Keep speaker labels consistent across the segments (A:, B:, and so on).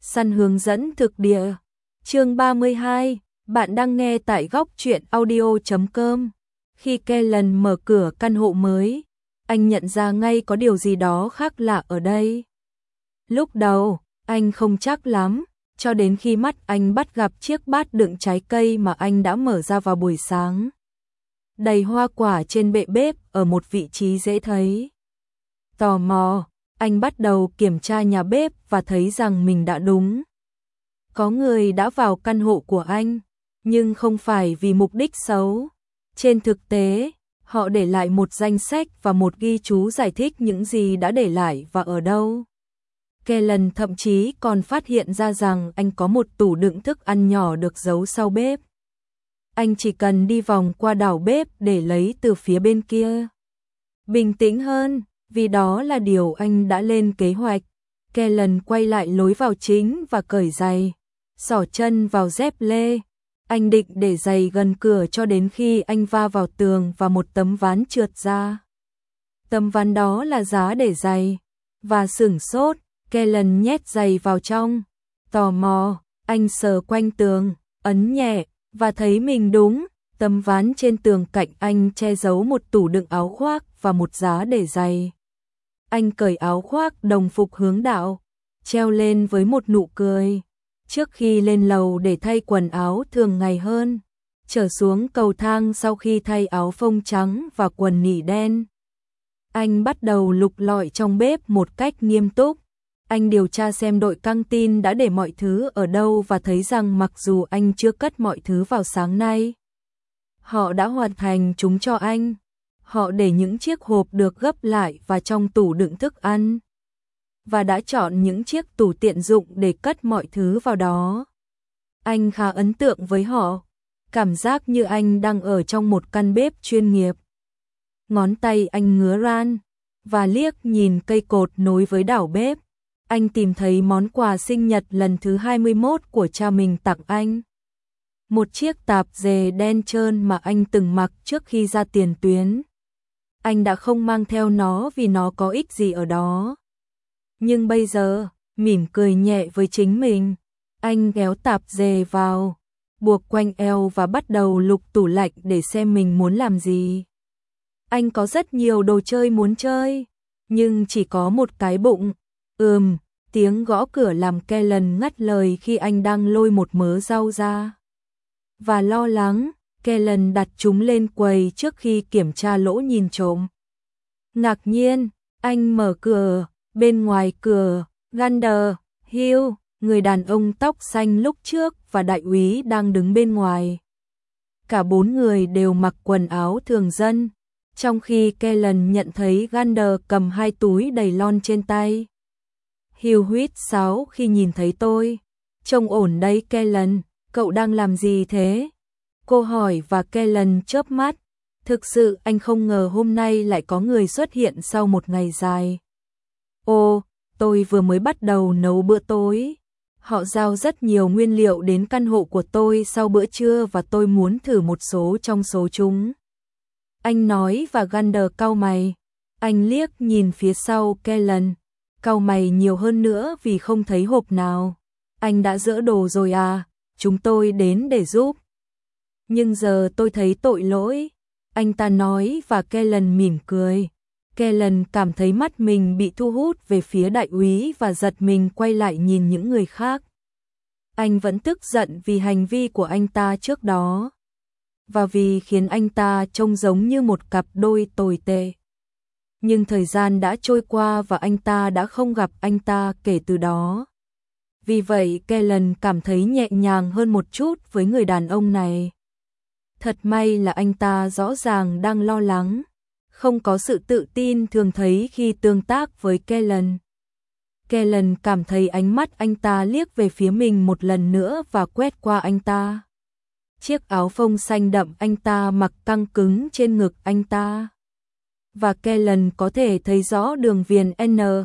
A: Săn hướng dẫn thực địa. Chương 32, bạn đang nghe tại góc truyện audio.com. Khi Kellen mở cửa căn hộ mới, anh nhận ra ngay có điều gì đó khác lạ ở đây. Lúc đầu, anh không chắc lắm, cho đến khi mắt anh bắt gặp chiếc bát đựng trái cây mà anh đã mở ra vào buổi sáng. Đầy hoa quả trên bệ bếp ở một vị trí dễ thấy. Tò mò, anh bắt đầu kiểm tra nhà bếp và thấy rằng mình đã đúng. Có người đã vào căn hộ của anh, nhưng không phải vì mục đích xấu. Trên thực tế, họ để lại một danh sách và một ghi chú giải thích những gì đã để lại và ở đâu. Kellen thậm chí còn phát hiện ra rằng anh có một tủ đựng thức ăn nhỏ được giấu sau bếp. Anh chỉ cần đi vòng qua đảo bếp để lấy từ phía bên kia. Bình tĩnh hơn, vì đó là điều anh đã lên kế hoạch. Kellen quay lại lối vào chính và cởi giày, xỏ chân vào dép lê. Anh định để giày gần cửa cho đến khi anh va vào tường và một tấm ván trượt ra. Tấm ván đó là giá để giày. Và sửng sốt, Kellen nhét giày vào trong. Tò mò, anh sờ quanh tường, ấn nhẹ, và thấy mình đúng. Tấm ván trên tường cạnh anh che giấu một tủ đựng áo khoác và một giá để giày. Anh cởi áo khoác đồng phục hướng đạo, treo lên với một nụ cười. Trước khi lên lầu để thay quần áo thường ngày hơn, trở xuống cầu thang sau khi thay áo phông trắng và quần nỉ đen, anh bắt đầu lục lọi trong bếp một cách nghiêm túc. Anh điều tra xem đội căng tin đã để mọi thứ ở đâu và thấy rằng mặc dù anh chưa cất mọi thứ vào sáng nay, họ đã hoàn thành chúng cho anh. Họ để những chiếc hộp được gấp lại và trong tủ đựng thức ăn, và đã chọn những chiếc tủ tiện dụng để cất mọi thứ vào đó. Anh khá ấn tượng với họ, cảm giác như anh đang ở trong một căn bếp chuyên nghiệp. Ngón tay anh ngứa ran, và liếc nhìn cây cột nối với đảo bếp. Anh tìm thấy món quà sinh nhật lần thứ 21 của cha mình tặng anh. Một chiếc tạp dề đen trơn mà anh từng mặc trước khi ra tiền tuyến. Anh đã không mang theo nó vì nó có ích gì ở đó. Nhưng bây giờ, mỉm cười nhẹ với chính mình, anh kéo tạp dề vào, buộc quanh eo và bắt đầu lục tủ lạnh để xem mình muốn làm gì. Anh có rất nhiều đồ chơi muốn chơi, nhưng chỉ có một cái bụng. Tiếng gõ cửa làm Kellen ngắt lời khi anh đang lôi một mớ rau ra. Và lo lắng, Kellen đặt chúng lên quầy trước khi kiểm tra lỗ nhìn trộm. Ngạc nhiên, anh mở cửa, bên ngoài cửa, Gander, Hill, người đàn ông tóc xanh lúc trước và đại úy đang đứng bên ngoài. Cả bốn người đều mặc quần áo thường dân, trong khi Kellen nhận thấy Gander cầm hai túi đầy lon trên tay. Hill huýt sáo khi nhìn thấy tôi. Trông ổn đấy Kellen, cậu đang làm gì thế? Cô hỏi và Kellen chớp mắt. Thực sự anh không ngờ hôm nay lại có người xuất hiện sau một ngày dài. Ồ, tôi vừa mới bắt đầu nấu bữa tối. Họ giao rất nhiều nguyên liệu đến căn hộ của tôi sau bữa trưa và tôi muốn thử một số trong số chúng. Anh nói và Gander cau mày. Anh liếc nhìn phía sau Kellen, cau mày nhiều hơn nữa vì không thấy hộp nào. Anh đã dỡ đồ rồi à? Chúng tôi đến để giúp. Nhưng giờ tôi thấy tội lỗi, anh ta nói và Kellen mỉm cười. Kellen cảm thấy mắt mình bị thu hút về phía đại úy và giật mình quay lại nhìn những người khác. Anh vẫn tức giận vì hành vi của anh ta trước đó, và vì khiến anh ta trông giống như một cặp đôi tồi tệ. Nhưng thời gian đã trôi qua và anh ta đã không gặp anh ta kể từ đó. Vì vậy Kellen cảm thấy nhẹ nhàng hơn một chút với người đàn ông này. Thật may là anh ta rõ ràng đang lo lắng, không có sự tự tin thường thấy khi tương tác với Kellen. Kellen cảm thấy ánh mắt anh ta liếc về phía mình một lần nữa và quét qua anh ta. Chiếc áo phông xanh đậm anh ta mặc căng cứng trên ngực anh ta. Và Kellen có thể thấy rõ đường viền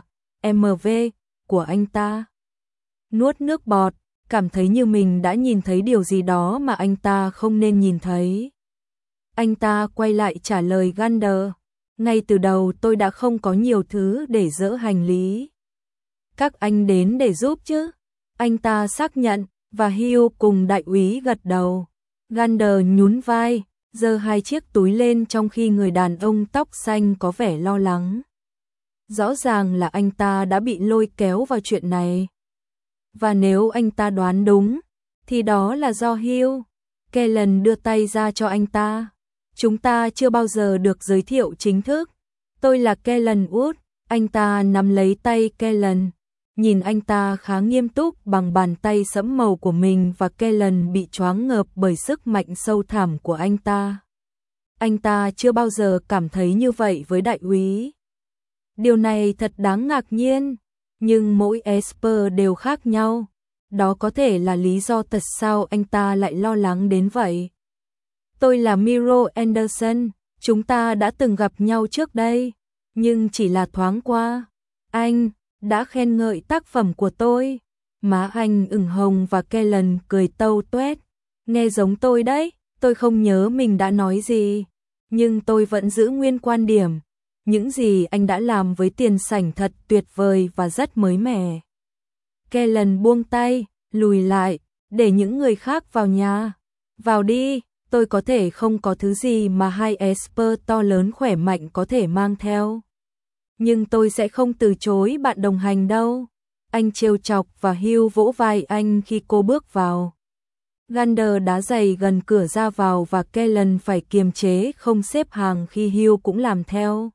A: NMV của anh ta. Nuốt nước bọt, cảm thấy như mình đã nhìn thấy điều gì đó mà anh ta không nên nhìn thấy. Anh ta quay lại trả lời Gander. Ngay từ đầu tôi đã không có nhiều thứ để dỡ hành lý. Các anh đến để giúp chứ? Anh ta xác nhận, và Hugh cùng đại úy gật đầu. Gander nhún vai, giơ hai chiếc túi lên trong khi người đàn ông tóc xanh có vẻ lo lắng. Rõ ràng là anh ta đã bị lôi kéo vào chuyện này. Và nếu anh ta đoán đúng, thì đó là do Hugh. Kellen đưa tay ra cho anh ta. Chúng ta chưa bao giờ được giới thiệu chính thức. Tôi là Kellen Wood. Anh ta nắm lấy tay Kellen. Nhìn anh ta khá nghiêm túc bằng bàn tay sẫm màu của mình và Kellen bị choáng ngợp bởi sức mạnh sâu thẳm của anh ta. Anh ta chưa bao giờ cảm thấy như vậy với đại úy. Điều này thật đáng ngạc nhiên, nhưng mỗi Esper đều khác nhau. Đó có thể là lý do tại sao anh ta lại lo lắng đến vậy. Tôi là Miro Anderson, chúng ta đã từng gặp nhau trước đây, nhưng chỉ là thoáng qua. Anh đã khen ngợi tác phẩm của tôi. Má anh ửng hồng và Kellen cười tâu tuét. Nghe giống tôi đấy, tôi không nhớ mình đã nói gì, nhưng tôi vẫn giữ nguyên quan điểm. Những gì anh đã làm với tiền sảnh thật tuyệt vời và rất mới mẻ. Kellen buông tay, lùi lại, để những người khác vào nhà. Vào đi, tôi có thể không có thứ gì mà hai Esper to lớn khỏe mạnh có thể mang theo. Nhưng tôi sẽ không từ chối bạn đồng hành đâu. Anh trêu chọc và Hugh vỗ vai anh khi cô bước vào. Gander đá giày gần cửa ra vào và Kellen phải kiềm chế không xếp hàng khi Hugh cũng làm theo.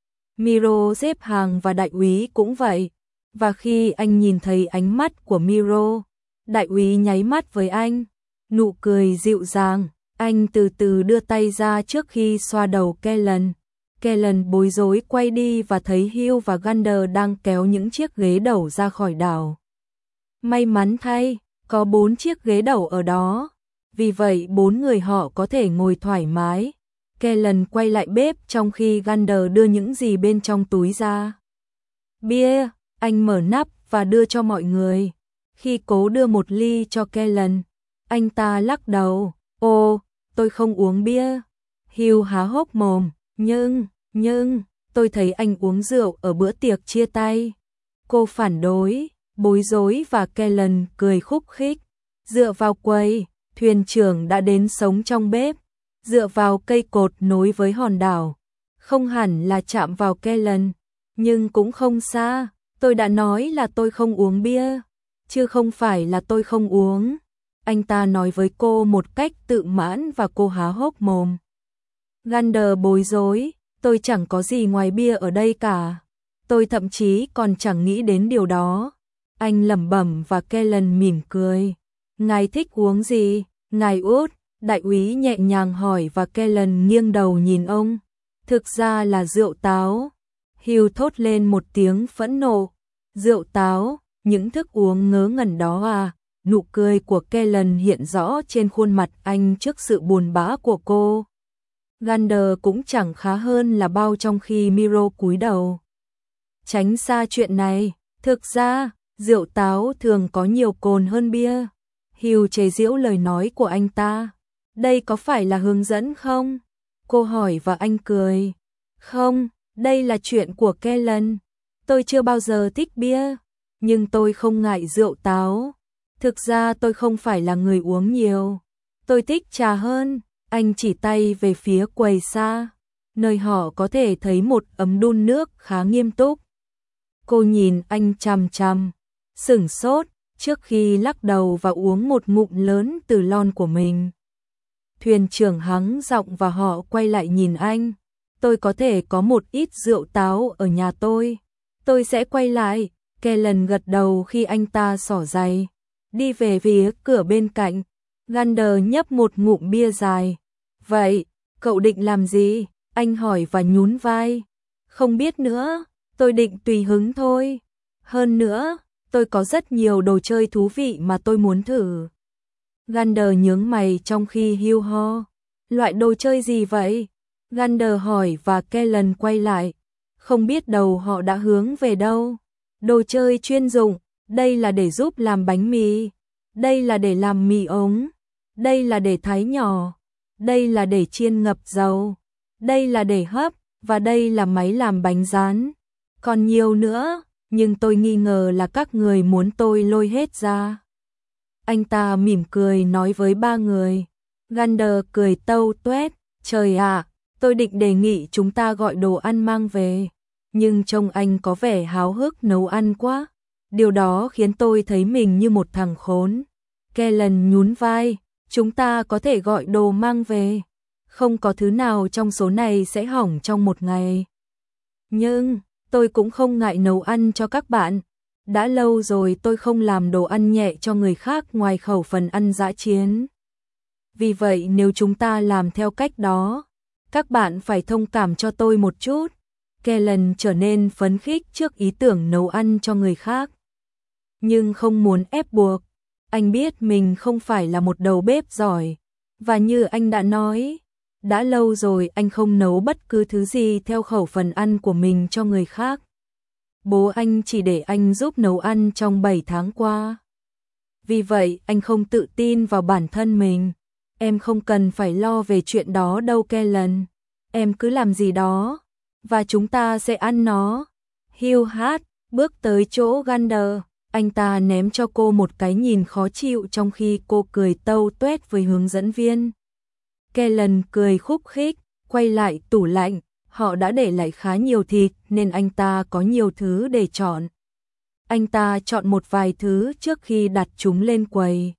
A: Miro xếp hàng và đại úy cũng vậy. Và khi anh nhìn thấy ánh mắt của Miro, đại úy nháy mắt với anh. Nụ cười dịu dàng, anh từ từ đưa tay ra trước khi xoa đầu Kellen. Kellen bối rối quay đi và thấy Hugh và Gander đang kéo những chiếc ghế đầu ra khỏi đảo. May mắn thay, có 4 chiếc ghế đầu ở đó. Vì vậy 4 người họ có thể ngồi thoải mái. Kellen quay lại bếp trong khi Gander đưa những gì bên trong túi ra. Bia, anh mở nắp và đưa cho mọi người. Khi cố đưa một ly cho Kellen, anh ta lắc đầu. Ồ, tôi không uống bia. Hugh há hốc mồm. Nhưng, tôi thấy anh uống rượu ở bữa tiệc chia tay. Cô phản đối, bối rối và Kellen cười khúc khích. Dựa vào quầy, thuyền trưởng đã đến sống trong bếp. Dựa vào cây cột nối với hòn đảo. Không hẳn là chạm vào Kellen, nhưng cũng không xa. Tôi đã nói là tôi không uống bia, chứ không phải là tôi không uống. Anh ta nói với cô một cách tự mãn và cô há hốc mồm. Gander bối rối, tôi chẳng có gì ngoài bia ở đây cả. Tôi thậm chí còn chẳng nghĩ đến điều đó. Anh lẩm bẩm và Kellen mỉm cười. Ngài thích uống gì, ngài Út? Đại úy nhẹ nhàng hỏi và Kellen nghiêng đầu nhìn ông. Thực ra là rượu táo. Hugh thốt lên một tiếng phẫn nộ. Rượu táo, những thức uống ngớ ngẩn đó à? Nụ cười của Kellen hiện rõ trên khuôn mặt anh trước sự buồn bã của cô. Gander cũng chẳng khá hơn là bao trong khi Miro cúi đầu. Tránh xa chuyện này, thực ra, rượu táo thường có nhiều cồn hơn bia. Hugh chế giễu lời nói của anh ta. Đây có phải là hướng dẫn không? Cô hỏi và anh cười. Không, đây là chuyện của Kellen. Tôi chưa bao giờ thích bia, nhưng tôi không ngại rượu táo. Thực ra tôi không phải là người uống nhiều. Tôi thích trà hơn. Anh chỉ tay về phía quầy xa, nơi họ có thể thấy một ấm đun nước khá nghiêm túc. Cô nhìn anh chằm chằm, sửng sốt trước khi lắc đầu và uống một ngụm lớn từ lon của mình. Thuyền trưởng hắng giọng và họ quay lại nhìn anh. Tôi có thể có một ít rượu táo ở nhà tôi. Tôi sẽ quay lại. Kellen gật đầu khi anh ta xỏ giày. Đi về phía cửa bên cạnh. Gander nhấp một ngụm bia dài. Vậy, cậu định làm gì? Anh hỏi và nhún vai. Không biết nữa, tôi định tùy hứng thôi. Hơn nữa, tôi có rất nhiều đồ chơi thú vị mà tôi muốn thử. Gander nhướng mày trong khi Hugh ho. Loại đồ chơi gì vậy? Gander hỏi và Kellen quay lại. Không biết đầu họ đã hướng về đâu. Đồ chơi chuyên dụng, đây là để giúp làm bánh mì. Đây là để làm mì ống. Đây là để thái nhỏ. Đây là để chiên ngập dầu. Đây là để hấp. Và đây là máy làm bánh rán. Còn nhiều nữa, nhưng tôi nghi ngờ là các người muốn tôi lôi hết ra. Anh ta mỉm cười nói với ba người. Gander cười tâu tuét, trời ạ, tôi định đề nghị chúng ta gọi đồ ăn mang về, nhưng trông anh có vẻ háo hức nấu ăn quá. Điều đó khiến tôi thấy mình như một thằng khốn. Kellen nhún vai, chúng ta có thể gọi đồ mang về. Không có thứ nào trong số này sẽ hỏng trong một ngày. Nhưng, tôi cũng không ngại nấu ăn cho các bạn. Đã lâu rồi tôi không làm đồ ăn nhẹ cho người khác ngoài khẩu phần ăn dã chiến. Vì vậy nếu chúng ta làm theo cách đó, các bạn phải thông cảm cho tôi một chút. Kellen trở nên phấn khích trước ý tưởng nấu ăn cho người khác. Nhưng không muốn ép buộc. Anh biết mình không phải là một đầu bếp giỏi. Và như anh đã nói, đã lâu rồi anh không nấu bất cứ thứ gì theo khẩu phần ăn của mình cho người khác. Bố anh chỉ để anh giúp nấu ăn trong 7 tháng qua. Vì vậy anh không tự tin vào bản thân mình. Em không cần phải lo về chuyện đó đâu Kellen. Em cứ làm gì đó, và chúng ta sẽ ăn nó. Hugh Hart bước tới chỗ Gander. Anh ta ném cho cô một cái nhìn khó chịu trong khi cô cười tâu tuét với hướng dẫn viên. Kellen cười khúc khích, quay lại tủ lạnh. Họ đã để lại khá nhiều thịt nên anh ta có nhiều thứ để chọn. Anh ta chọn một vài thứ trước khi đặt chúng lên quầy.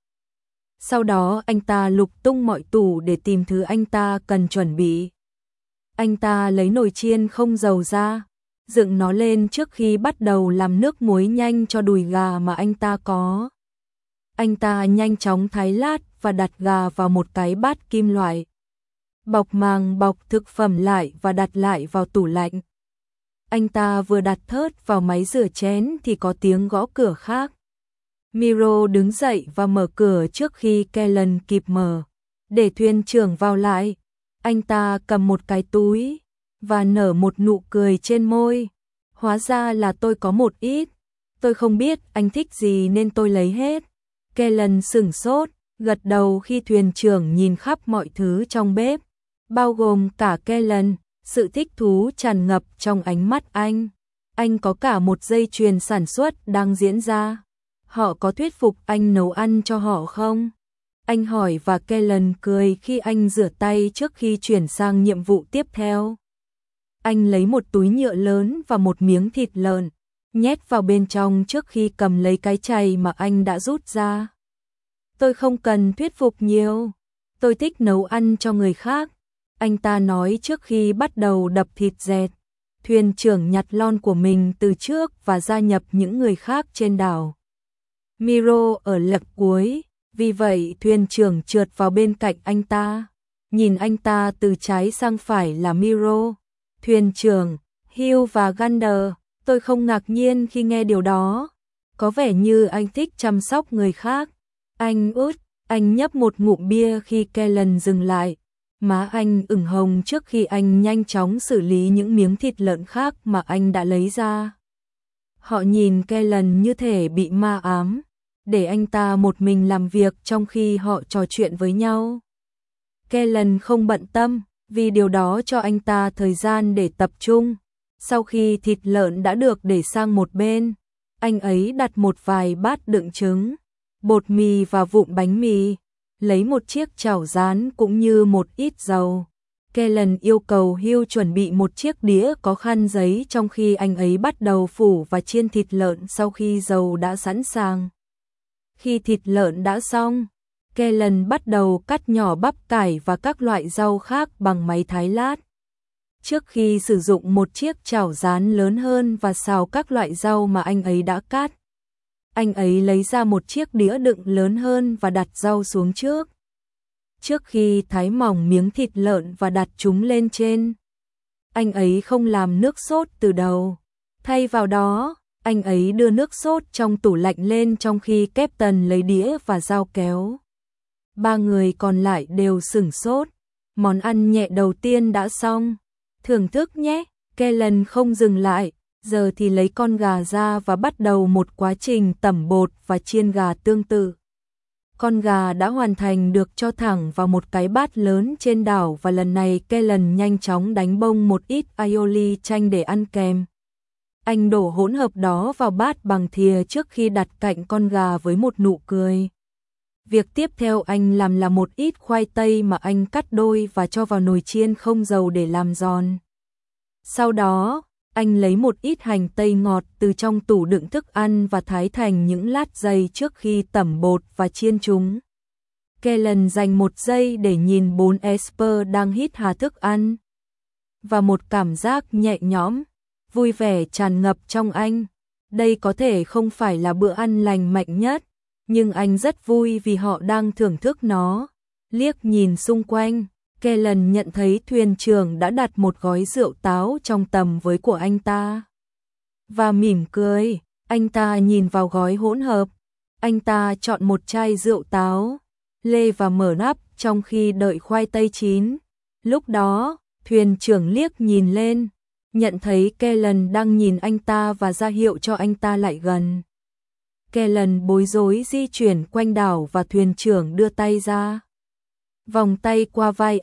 A: Sau đó anh ta lục tung mọi tủ để tìm thứ anh ta cần chuẩn bị. Anh ta lấy nồi chiên không dầu ra, dựng nó lên trước khi bắt đầu làm nước muối nhanh cho đùi gà mà anh ta có. Anh ta nhanh chóng thái lát và đặt gà vào một cái bát kim loại. Bọc màng bọc thực phẩm lại và đặt lại vào tủ lạnh. Anh ta vừa đặt thớt vào máy rửa chén thì có tiếng gõ cửa khác. Miro đứng dậy và mở cửa trước khi Kellen kịp mở. Để thuyền trưởng vào lại, anh ta cầm một cái túi và nở một nụ cười trên môi. Hóa ra là tôi có một ít. Tôi không biết anh thích gì nên tôi lấy hết. Kellen sửng sốt, gật đầu khi thuyền trưởng nhìn khắp mọi thứ trong bếp, bao gồm cả Kellen. Sự thích thú tràn ngập trong ánh mắt anh. Anh có cả một dây chuyền sản xuất đang diễn ra. Họ có thuyết phục anh nấu ăn cho họ không? Anh hỏi và Kellen cười khi anh rửa tay trước khi chuyển sang nhiệm vụ tiếp theo. Anh lấy một túi nhựa lớn và một miếng thịt lợn, nhét vào bên trong trước khi cầm lấy cái chày mà anh đã rút ra. Tôi không cần thuyết phục nhiều. Tôi thích nấu ăn cho người khác. Anh ta nói trước khi bắt đầu đập thịt dẹt. Thuyền trưởng nhặt lon của mình từ trước và gia nhập những người khác trên đảo. Miro ở lật cuối, vì vậy thuyền trưởng trượt vào bên cạnh anh ta. Nhìn anh ta từ trái sang phải là Miro. Thuyền trưởng, Hugh và Gander, tôi không ngạc nhiên khi nghe điều đó. Có vẻ như anh thích chăm sóc người khác. Anh nhấp một ngụm bia khi Kellen dừng lại. Má anh ửng hồng trước khi anh nhanh chóng xử lý những miếng thịt lợn khác mà anh đã lấy ra. Họ nhìn Kellen như thể bị ma ám, để anh ta một mình làm việc trong khi họ trò chuyện với nhau. Kellen không bận tâm, vì điều đó cho anh ta thời gian để tập trung. Sau khi thịt lợn đã được để sang một bên, anh ấy đặt một vài bát đựng trứng, bột mì và vụn bánh mì, lấy một chiếc chảo rán cũng như một ít dầu. Kellen yêu cầu Hugh chuẩn bị một chiếc đĩa có khăn giấy trong khi anh ấy bắt đầu phủ và chiên thịt lợn sau khi dầu đã sẵn sàng. Khi thịt lợn đã xong, Kellen bắt đầu cắt nhỏ bắp cải và các loại rau khác bằng máy thái lát. Trước khi sử dụng một chiếc chảo rán lớn hơn và xào các loại rau mà anh ấy đã cắt, anh ấy lấy ra một chiếc đĩa đựng lớn hơn và đặt rau xuống trước. Trước khi thái mỏng miếng thịt lợn và đặt chúng lên trên, anh ấy không làm nước sốt từ đầu. Thay vào đó, anh ấy đưa nước sốt trong tủ lạnh lên trong khi Captain lấy đĩa và dao kéo. Ba người còn lại đều sửng sốt. Món ăn nhẹ đầu tiên đã xong. Thưởng thức nhé. Kellen không dừng lại. Giờ thì lấy con gà ra và bắt đầu một quá trình tẩm bột và chiên gà tương tự. Con gà đã hoàn thành được cho thẳng vào một cái bát lớn trên đảo và lần này Kellen nhanh chóng đánh bông một ít aioli chanh để ăn kèm. Anh đổ hỗn hợp đó vào bát bằng thìa trước khi đặt cạnh con gà với một nụ cười. Việc tiếp theo anh làm là một ít khoai tây mà anh cắt đôi và cho vào nồi chiên không dầu để làm giòn. Sau đó, anh lấy một ít hành tây ngọt từ trong tủ đựng thức ăn và thái thành những lát dày trước khi tẩm bột và chiên chúng. Kellen dành 1 giây để nhìn 4 Esper đang hít hà thức ăn. Và một cảm giác nhẹ nhõm, vui vẻ tràn ngập trong anh. Đây có thể không phải là bữa ăn lành mạnh nhất, nhưng anh rất vui vì họ đang thưởng thức nó. Liếc nhìn xung quanh, Kellen nhận thấy thuyền trưởng đã đặt một gói rượu táo trong tầm với của anh ta. Và mỉm cười, anh ta nhìn vào gói hỗn hợp. Anh ta chọn một chai rượu táo, lê và mở nắp trong khi đợi khoai tây chín. Lúc đó, thuyền trưởng liếc nhìn lên, nhận thấy Kellen đang nhìn anh ta và ra hiệu cho anh ta lại gần. Kellen bối rối di chuyển quanh đảo và thuyền trưởng đưa tay ra. Vòng tay qua vai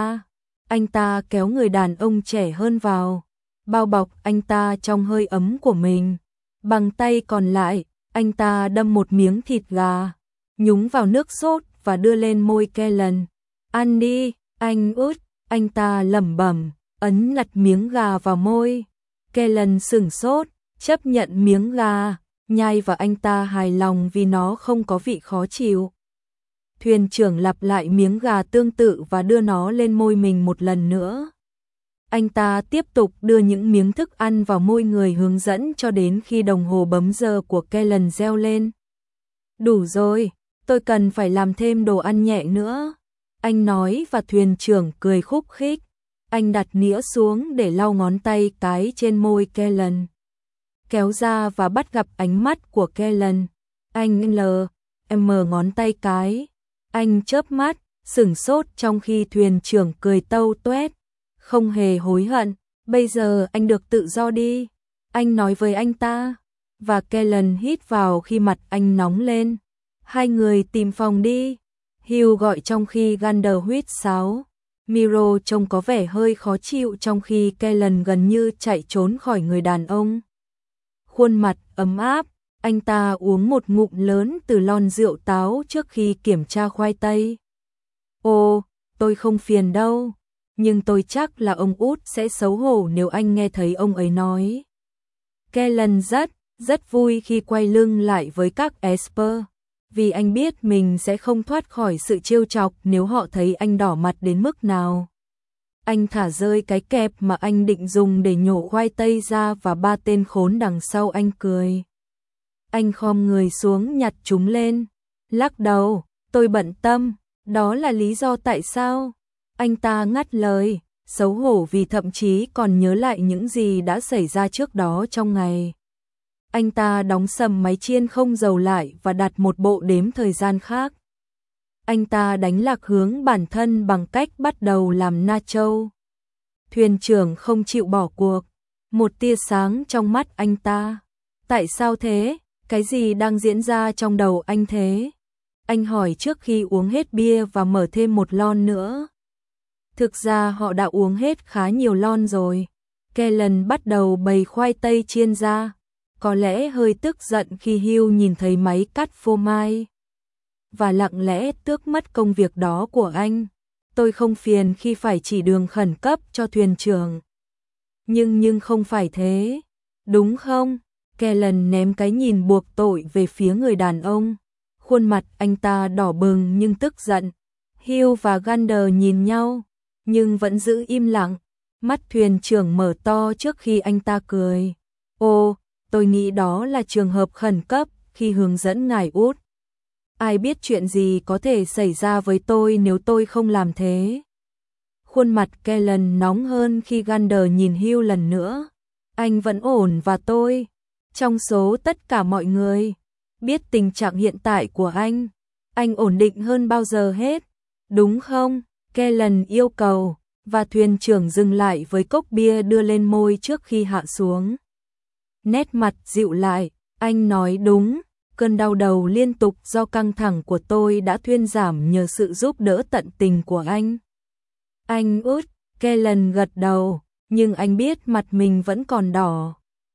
A: anh ta kéo người đàn ông trẻ hơn vào, bao bọc anh ta trong hơi ấm của mình. Bằng tay còn lại, anh ta đâm một miếng thịt gà, nhúng vào nước sốt và đưa lên môi Kellen. Ăn đi, anh út, anh ta lẩm bẩm, ấn lặt miếng gà vào môi. Kellen sửng sốt, chấp nhận miếng gà, nhai và anh ta hài lòng vì nó không có vị khó chịu. Thuyền trưởng lặp lại miếng gà tương tự và đưa nó lên môi mình một lần nữa. Anh ta tiếp tục đưa những miếng thức ăn vào môi người hướng dẫn cho đến khi đồng hồ bấm giờ của Kellen reo lên. Đủ rồi, tôi cần phải làm thêm đồ ăn nhẹ nữa, anh nói và thuyền trưởng cười khúc khích. Anh đặt nĩa xuống để lau ngón tay cái trên môi Kellen. Kéo ra và bắt gặp ánh mắt của Kellen. Anh mở ngón tay cái. Anh chớp mắt, sửng sốt trong khi thuyền trưởng cười tâu tuét. Không hề hối hận, bây giờ anh được tự do đi, anh nói với anh ta. Và Kellen hít vào khi mặt anh nóng lên. Hai người tìm phòng đi, Hugh gọi trong khi Gander huýt sáo. Miro trông có vẻ hơi khó chịu trong khi Kellen gần như chạy trốn khỏi người đàn ông. Khuôn mặt ấm áp, anh ta uống một ngụm lớn từ lon rượu táo trước khi kiểm tra khoai tây. Ồ, tôi không phiền đâu, nhưng tôi chắc là ông út sẽ xấu hổ nếu anh nghe thấy ông ấy nói. Kellen rất vui khi quay lưng lại với các Esper, vì anh biết mình sẽ không thoát khỏi sự trêu chọc nếu họ thấy anh đỏ mặt đến mức nào. Anh thả rơi cái kẹp mà anh định dùng để nhổ khoai tây ra và 3 tên khốn đằng sau anh cười. Anh khom người xuống nhặt chúng lên, lắc đầu, tôi bận tâm, đó là lý do tại sao. Anh ta ngắt lời, xấu hổ vì thậm chí còn nhớ lại những gì đã xảy ra trước đó trong ngày. Anh ta đóng sầm máy chiên không dầu lại và đặt một bộ đếm thời gian khác. Anh ta đánh lạc hướng bản thân bằng cách bắt đầu làm nacho. Thuyền trưởng không chịu bỏ cuộc, một tia sáng trong mắt anh ta. Tại sao thế? Cái gì đang diễn ra trong đầu anh thế? Anh hỏi trước khi uống hết bia và mở thêm một lon nữa. Thực ra họ đã uống hết khá nhiều lon rồi. Kellen bắt đầu bày khoai tây chiên ra, có lẽ hơi tức giận khi Hugh nhìn thấy máy cắt phô mai và lặng lẽ tước mất công việc đó của anh. Tôi không phiền khi phải chỉ đường khẩn cấp cho thuyền trưởng. Nhưng không phải thế, đúng không? Kellen ném cái nhìn buộc tội về phía người đàn ông. Khuôn mặt anh ta đỏ bừng nhưng tức giận. Hugh và Gander nhìn nhau, nhưng vẫn giữ im lặng. Mắt thuyền trưởng mở to trước khi anh ta cười. Ồ, tôi nghĩ đó là trường hợp khẩn cấp khi hướng dẫn ngài út. Ai biết chuyện gì có thể xảy ra với tôi nếu tôi không làm thế. Khuôn mặt Kellen nóng hơn khi Gander nhìn Hugh lần nữa. Anh vẫn ổn và tôi, trong số tất cả mọi người, biết tình trạng hiện tại của anh ổn định hơn bao giờ hết, đúng không? Kellen yêu cầu, và thuyền trưởng dừng lại với cốc bia đưa lên môi trước khi hạ xuống. Nét mặt dịu lại, anh nói đúng, cơn đau đầu liên tục do căng thẳng của tôi đã thuyên giảm nhờ sự giúp đỡ tận tình của anh. Anh út, Kellen gật đầu, nhưng anh biết mặt mình vẫn còn đỏ.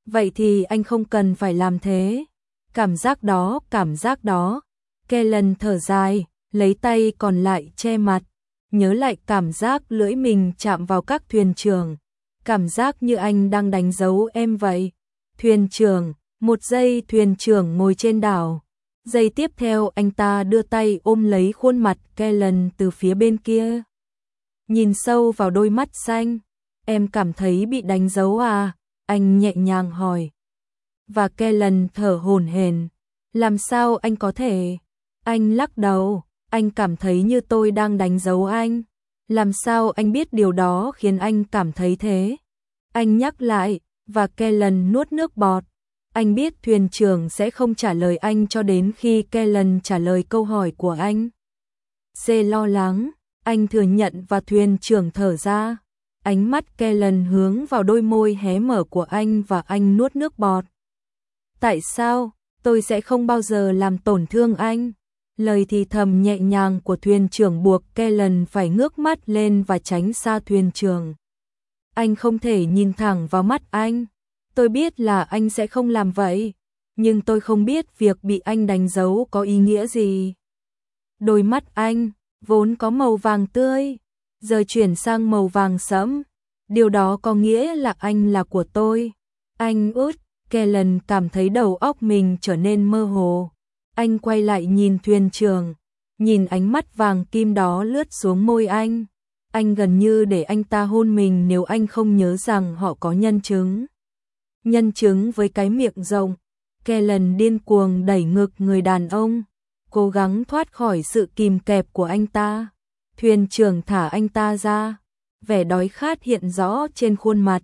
A: Vậy thì anh không cần phải làm thế. Cảm giác đó. Kellen thở dài, lấy tay còn lại che mặt, nhớ lại cảm giác lưỡi mình chạm vào các thuyền trưởng. Cảm giác như anh đang đánh dấu em vậy. Thuyền trưởng, một giây thuyền trưởng ngồi trên đảo. Giây tiếp theo anh ta đưa tay ôm lấy khuôn mặt Kellen từ phía bên kia. Nhìn sâu vào đôi mắt xanh. Em cảm thấy bị đánh dấu à? Anh nhẹ nhàng hỏi. Và Kellen thở hổn hển. Làm sao anh có thể? Anh lắc đầu. Anh cảm thấy như tôi đang đánh dấu anh. Làm sao anh biết điều đó khiến anh cảm thấy thế? Anh nhắc lại, và Kellen nuốt nước bọt. Anh biết thuyền trưởng sẽ không trả lời anh cho đến khi Kellen trả lời câu hỏi của anh. C lo lắng, anh thừa nhận và thuyền trưởng thở ra. Ánh mắt Kellen hướng vào đôi môi hé mở của anh và anh nuốt nước bọt. Tại sao? Tôi sẽ không bao giờ làm tổn thương anh. Lời thì thầm nhẹ nhàng của thuyền trưởng buộc Kellen phải ngước mắt lên và tránh xa thuyền trưởng. Anh không thể nhìn thẳng vào mắt anh. Tôi biết là anh sẽ không làm vậy, nhưng tôi không biết việc bị anh đánh dấu có ý nghĩa gì. Đôi mắt anh, vốn có màu vàng tươi, giờ chuyển sang màu vàng sẫm. Điều đó có nghĩa là anh là của tôi. Anh út, Kellen cảm thấy đầu óc mình trở nên mơ hồ. Anh quay lại nhìn thuyền trưởng, nhìn ánh mắt vàng kim đó lướt xuống môi anh. Anh gần như để anh ta hôn mình nếu anh không nhớ rằng họ có nhân chứng. Nhân chứng với cái miệng rộng. Kellen điên cuồng đẩy ngực người đàn ông, cố gắng thoát khỏi sự kìm kẹp của anh ta. Thuyền trưởng thả anh ta ra, vẻ đói khát hiện rõ trên khuôn mặt.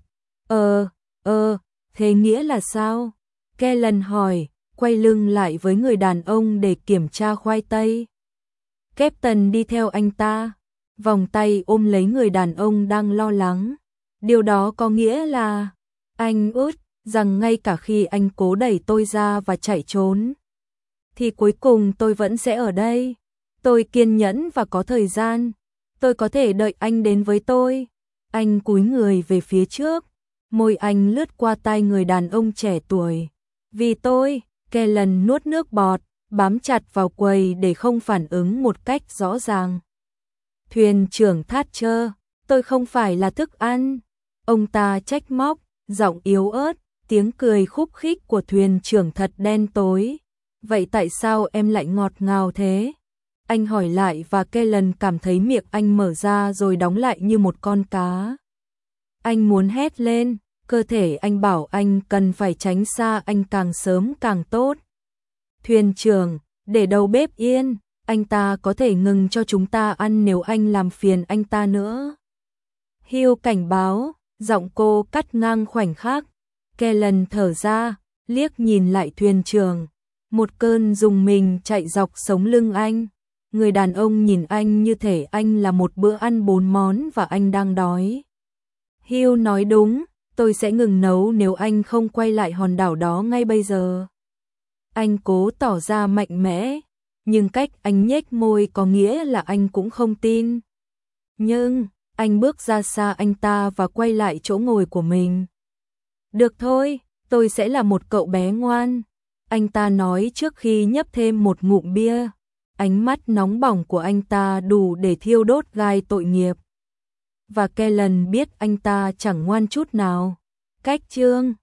A: Thế nghĩa là sao? Kellen hỏi, quay lưng lại với người đàn ông để kiểm tra khoai tây. Captain đi theo anh ta, vòng tay ôm lấy người đàn ông đang lo lắng. Điều đó có nghĩa là, anh út, rằng ngay cả khi anh cố đẩy tôi ra và chạy trốn, thì cuối cùng tôi vẫn sẽ ở đây. Tôi kiên nhẫn và có thời gian. Tôi có thể đợi anh đến với tôi. Anh cúi người về phía trước, môi anh lướt qua tai người đàn ông trẻ tuổi. Vì tôi, Kellen nuốt nước bọt, bám chặt vào quầy để không phản ứng một cách rõ ràng. Thuyền trưởng Thatcher, tôi không phải là thức ăn. Ông ta trách móc, giọng yếu ớt, tiếng cười khúc khích của thuyền trưởng thật đen tối. Vậy tại sao em lại ngọt ngào thế? Anh hỏi lại và Kellen cảm thấy miệng anh mở ra rồi đóng lại như một con cá. Anh muốn hét lên, cơ thể anh bảo anh cần phải tránh xa anh càng sớm càng tốt. Thuyền trưởng, để đầu bếp yên, anh ta có thể ngừng cho chúng ta ăn nếu anh làm phiền anh ta nữa. Hugh cảnh báo, giọng cô cắt ngang khoảnh khắc. Kellen thở ra, liếc nhìn lại thuyền trưởng. Một cơn rùng mình chạy dọc sống lưng anh. Người đàn ông nhìn anh như thể anh là một bữa ăn 4 món và anh đang đói. Hugh nói đúng, tôi sẽ ngừng nấu nếu anh không quay lại hòn đảo đó ngay bây giờ. Anh cố tỏ ra mạnh mẽ, nhưng cách anh nhếch môi có nghĩa là anh cũng không tin. Nhưng, anh bước ra xa anh ta và quay lại chỗ ngồi của mình. Được thôi, tôi sẽ là một cậu bé ngoan. Anh ta nói trước khi nhấp thêm một ngụm bia. Ánh mắt nóng bỏng của anh ta đủ để thiêu đốt gai tội nghiệp. Và Kellen biết anh ta chẳng ngoan chút nào. Cách chương